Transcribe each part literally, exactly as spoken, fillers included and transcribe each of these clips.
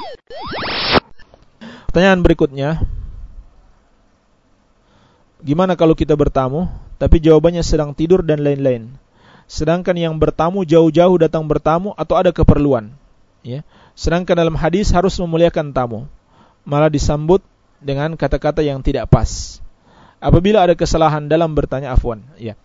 Pertanyaan berikutnya, gimana kalau kita bertamu tapi jawabannya sedang tidur dan lain-lain, sedangkan yang bertamu jauh-jauh datang bertamu atau ada keperluan, ya. Sedangkan dalam hadis harus memuliakan tamu, malah disambut dengan kata-kata yang tidak pas. Apabila ada kesalahan dalam bertanya, afwan, ya.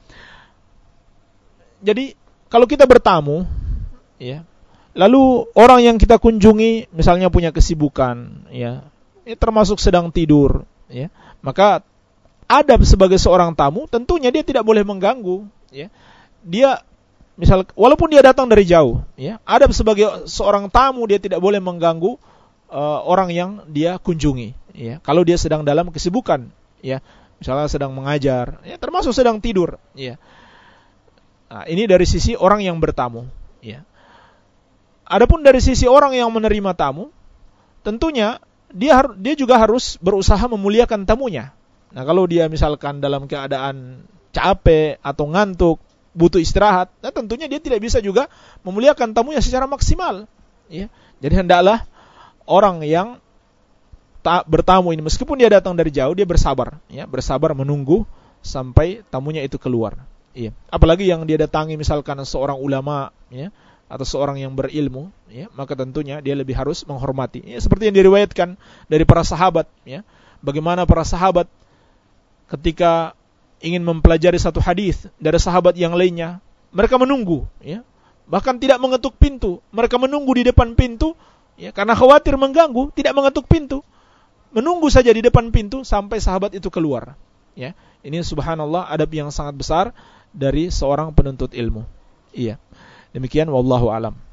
Jadi kalau kita bertamu, ya, lalu orang yang kita kunjungi misalnya punya kesibukan, ya, ya termasuk sedang tidur, ya, maka adab sebagai seorang tamu tentunya dia tidak boleh mengganggu, ya. Dia misal walaupun dia datang dari jauh, ya, adab sebagai seorang tamu dia tidak boleh mengganggu uh, orang yang dia kunjungi, ya. Kalau dia sedang dalam kesibukan, ya, misalnya sedang mengajar, ya, termasuk sedang tidur, ya. Nah, ini dari sisi orang yang bertamu, ya. Adapun dari sisi orang yang menerima tamu, tentunya dia dia juga harus berusaha memuliakan tamunya. Nah, kalau dia misalkan dalam keadaan capek atau ngantuk, butuh istirahat, nah tentunya dia tidak bisa juga memuliakan tamunya secara maksimal, ya. Jadi hendaklah orang yang tak bertamu ini, meskipun dia datang dari jauh, dia bersabar, ya, bersabar menunggu sampai tamunya itu keluar, ya. Apalagi yang dia datangi misalkan seorang ulama, ya, atau seorang yang berilmu, ya, maka tentunya dia lebih harus menghormati. Ya, seperti yang diriwayatkan dari para sahabat, ya, bagaimana para sahabat ketika ingin mempelajari satu hadis dari sahabat yang lainnya, mereka menunggu, ya, bahkan tidak mengetuk pintu. Mereka menunggu di depan pintu, ya, karena khawatir mengganggu, tidak mengetuk pintu, menunggu saja di depan pintu sampai sahabat itu keluar. Ya, ini subhanallah adab yang sangat besar dari seorang penuntut ilmu. Iya. Demikian wallahu alam.